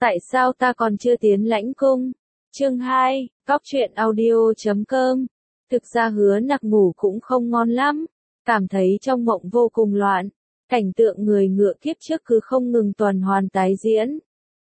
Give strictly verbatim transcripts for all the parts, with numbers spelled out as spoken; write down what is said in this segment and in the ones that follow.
Tại sao ta còn chưa tiến lãnh cung? Chương hai, Cóc truyện audio chấm com. Thực ra Hứa Nặc ngủ cũng không ngon lắm, cảm thấy trong mộng vô cùng loạn, cảnh tượng người ngựa kiếp trước cứ không ngừng tuần hoàn tái diễn.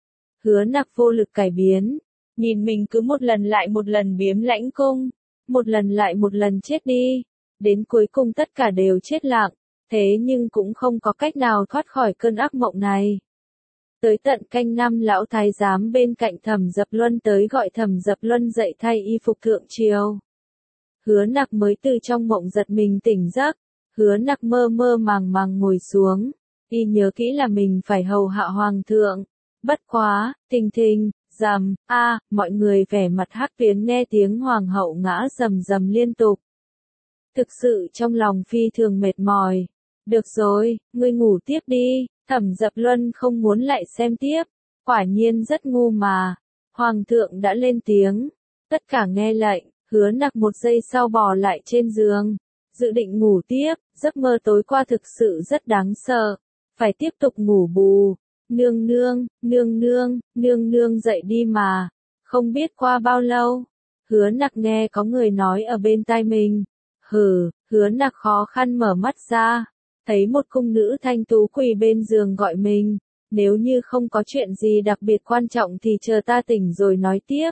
Hứa Nặc vô lực cải biến, nhìn mình cứ một lần lại một lần biếm lãnh cung, một lần lại một lần chết đi, đến cuối cùng tất cả đều chết lặng, thế nhưng cũng không có cách nào thoát khỏi cơn ác mộng này. Tới tận canh năm lão thái giám bên cạnh Thẩm Dập Luân tới gọi Thẩm Dập Luân dậy thay y phục thượng triều. Hứa Nặc mới từ trong mộng giật mình tỉnh giấc, Hứa Nặc mơ mơ màng màng ngồi xuống, y nhớ kỹ là mình phải hầu hạ hoàng thượng. Bất quá, thình thình, rầm, a, mọi người vẻ mặt hắc tuyến nghe tiếng hoàng hậu ngã rầm rầm liên tục. Thực sự trong lòng phi thường mệt mỏi. Được rồi, ngươi ngủ tiếp đi. Thẩm Dập Luân không muốn lại xem tiếp, quả nhiên rất ngu mà. Hoàng thượng đã lên tiếng, tất cả nghe lệnh. Hứa Nặc một giây sau bò lại trên giường, dự định ngủ tiếp, giấc mơ tối qua thực sự rất đáng sợ, phải tiếp tục ngủ bù. Nương nương, nương nương, nương nương dậy đi mà. Không biết qua bao lâu, Hứa Nặc nghe có người nói ở bên tai mình. Hừ, Hứa Nặc khó khăn mở mắt ra, thấy một cung nữ thanh tú quỳ bên giường gọi mình, nếu như không có chuyện gì đặc biệt quan trọng thì chờ ta tỉnh rồi nói tiếp.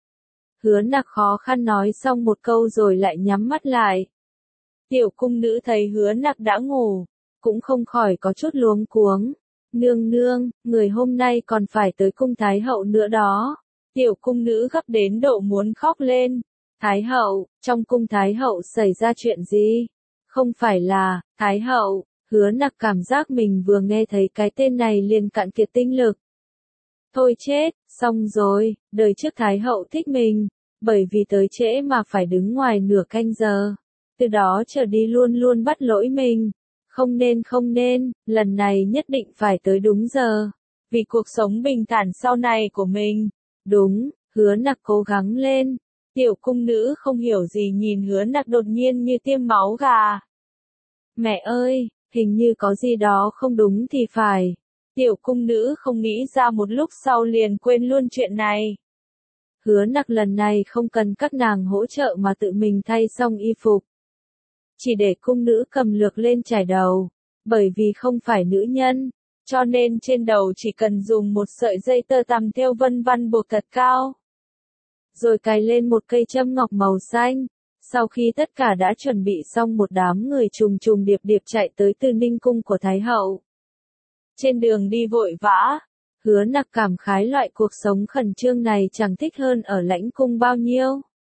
Hứa Nặc khó khăn nói xong một câu rồi lại nhắm mắt lại. Tiểu cung nữ thấy Hứa Nặc đã ngủ, cũng không khỏi có chút luống cuống. Nương nương, người hôm nay còn phải tới cung Thái hậu nữa đó. Tiểu cung nữ gấp đến độ muốn khóc lên. Thái hậu, trong cung Thái hậu xảy ra chuyện gì? Không phải là, Thái hậu. Hứa Nặc cảm giác mình vừa nghe thấy cái tên này liền cạn kiệt tinh lực. Thôi chết, xong rồi, đời trước Thái hậu thích mình, bởi vì tới trễ mà phải đứng ngoài nửa canh giờ. Từ đó trở đi luôn luôn bắt lỗi mình. Không nên không nên, lần này nhất định phải tới đúng giờ. Vì cuộc sống bình thản sau này của mình. Đúng, Hứa Nặc cố gắng lên. Tiểu cung nữ không hiểu gì nhìn Hứa Nặc đột nhiên như tiêm máu gà. Mẹ ơi, hình như có gì đó không đúng thì phải. Tiểu cung nữ không nghĩ ra một lúc sau liền quên luôn chuyện này. Hứa Nặc lần này không cần các nàng hỗ trợ mà tự mình thay xong y phục. Chỉ để cung nữ cầm lược lên chải đầu, bởi vì không phải nữ nhân, cho nên trên đầu chỉ cần dùng một sợi dây tơ tằm thêu vân vân buộc thật cao. Rồi cài lên một cây châm ngọc màu xanh. Sau khi tất cả đã chuẩn bị xong một đám người trùng trùng điệp điệp chạy tới Từ Ninh cung của Thái hậu. Trên đường đi vội vã, Hứa Nặc cảm khái loại cuộc sống khẩn trương này chẳng thích hơn ở lãnh cung bao nhiêu.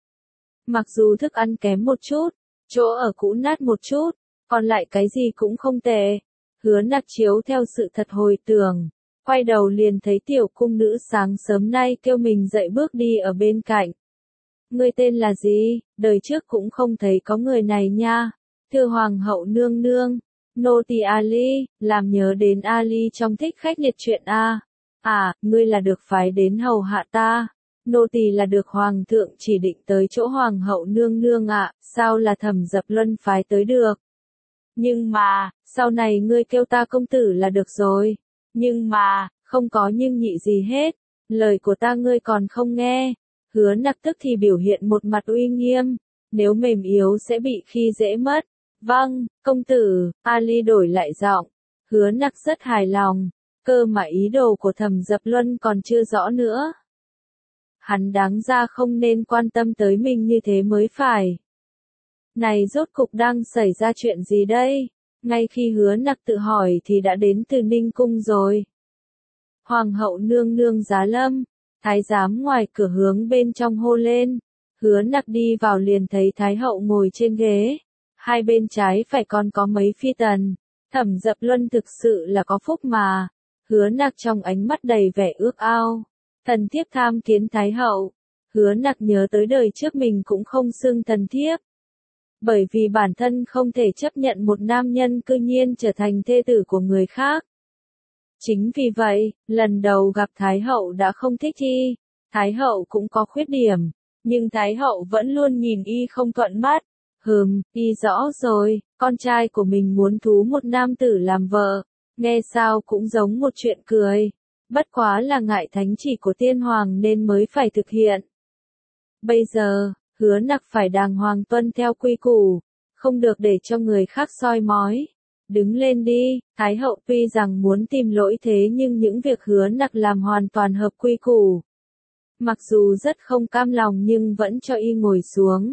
Mặc dù thức ăn kém một chút, chỗ ở cũ nát một chút, còn lại cái gì cũng không tệ. Hứa Nặc chiếu theo sự thật hồi tưởng, quay đầu liền thấy tiểu cung nữ sáng sớm nay kêu mình dậy bước đi ở bên cạnh. Ngươi tên là gì? Đời trước cũng không thấy có người này nha. Thưa hoàng hậu nương nương, nô tỳ Ali, làm nhớ đến Ali trong Thích Khách Liệt truyện a. À, ngươi là được phái đến hầu hạ ta. Nô tỳ là được hoàng thượng chỉ định tới chỗ hoàng hậu nương nương ạ, à, sao là Thẩm Dập Luân phái tới được? Nhưng mà, sau này ngươi kêu ta công tử là được rồi. Nhưng mà, không có nhưng nhị gì hết. Lời của ta ngươi còn không nghe. Hứa Nặc tức thì biểu hiện một mặt uy nghiêm, nếu mềm yếu sẽ bị khi dễ mất. Vâng, công tử, Ali đổi lại giọng. Hứa Nặc rất hài lòng, cơ mà ý đồ của Thẩm Dập Luân còn chưa rõ nữa. Hắn đáng ra không nên quan tâm tới mình như thế mới phải. Này rốt cục đang xảy ra chuyện gì đây? Ngay khi Hứa Nặc tự hỏi thì đã đến Từ Ninh cung rồi. Hoàng hậu nương nương giá lâm. Thái giám ngoài cửa hướng bên trong hô lên. Hứa Nặc đi vào liền thấy Thái hậu ngồi trên ghế. Hai bên trái phải còn có mấy phi tần. Thẩm Dập Luân thực sự là có phúc mà. Hứa Nặc trong ánh mắt đầy vẻ ước ao. Thần thiếp tham kiến Thái hậu. Hứa Nặc nhớ tới đời trước mình cũng không xưng thần thiếp. Bởi vì bản thân không thể chấp nhận một nam nhân cư nhiên trở thành thê tử của người khác. Chính vì vậy, lần đầu gặp Thái hậu đã không thích y. Thái hậu cũng có khuyết điểm, nhưng Thái hậu vẫn luôn nhìn y không thuận mắt. Hừm, y rõ rồi, con trai của mình muốn thú một nam tử làm vợ, nghe sao cũng giống một chuyện cười. Bất quá là ngại thánh chỉ của tiên hoàng nên mới phải thực hiện. Bây giờ, Hứa Nặc phải đàng hoàng tuân theo quy củ, không được để cho người khác soi mói. Đứng lên đi, Thái hậu tuy rằng muốn tìm lỗi thế nhưng những việc Hứa Nặc làm hoàn toàn hợp quy củ. Mặc dù rất không cam lòng nhưng vẫn cho y ngồi xuống.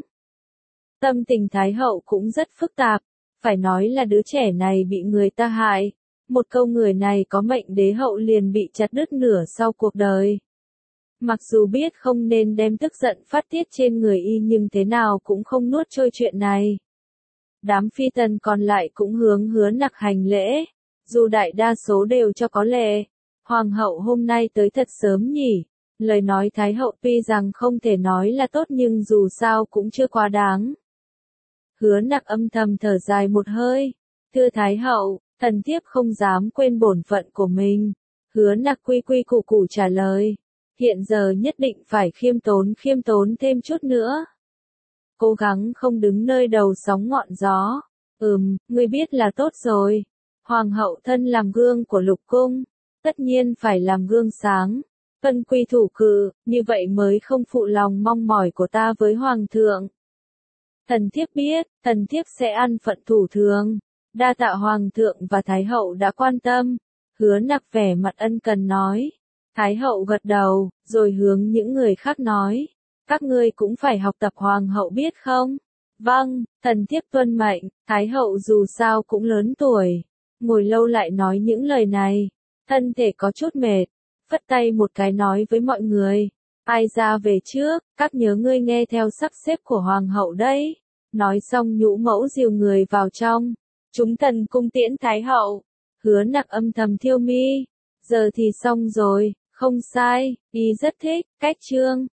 Tâm tình Thái hậu cũng rất phức tạp, phải nói là đứa trẻ này bị người ta hại. Một câu người này có mệnh đế hậu liền bị chặt đứt nửa sau cuộc đời. Mặc dù biết không nên đem tức giận phát tiết trên người y nhưng thế nào cũng không nuốt trôi chuyện này. Đám phi tần còn lại cũng hướng Hứa Nặc hành lễ, dù đại đa số đều cho có lệ. Hoàng hậu hôm nay tới thật sớm nhỉ, lời nói Thái hậu tuy rằng không thể nói là tốt nhưng dù sao cũng chưa quá đáng. Hứa Nặc âm thầm thở dài một hơi, thưa Thái hậu, thần thiếp không dám quên bổn phận của mình. Hứa Nặc quy quy củ củ trả lời, hiện giờ nhất định phải khiêm tốn khiêm tốn thêm chút nữa. Cố gắng không đứng nơi đầu sóng ngọn gió. Ừm, ngươi biết là tốt rồi. Hoàng hậu thân làm gương của lục cung, tất nhiên phải làm gương sáng. Tuân quy thủ cự, như vậy mới không phụ lòng mong mỏi của ta với hoàng thượng. Thần thiếp biết, thần thiếp sẽ ăn phận thủ thường. Đa tạ hoàng thượng và thái hậu đã quan tâm. Hứa Nặc vẻ mặt ân cần nói. Thái hậu gật đầu, rồi hướng những người khác nói. Các ngươi cũng phải học tập hoàng hậu biết không? Vâng, thần thiếp tuân mệnh. Thái hậu dù sao cũng lớn tuổi. Ngồi lâu lại nói những lời này. Thân thể có chút mệt. Phất tay một cái nói với mọi người. Ai ra về trước, các nhớ ngươi nghe theo sắp xếp của hoàng hậu đấy. Nói xong nhũ mẫu dìu người vào trong. Chúng thần cung tiễn thái hậu. Hứa Nặc âm thầm thiêu mi. Giờ thì xong rồi, không sai, y rất thích, cách chương.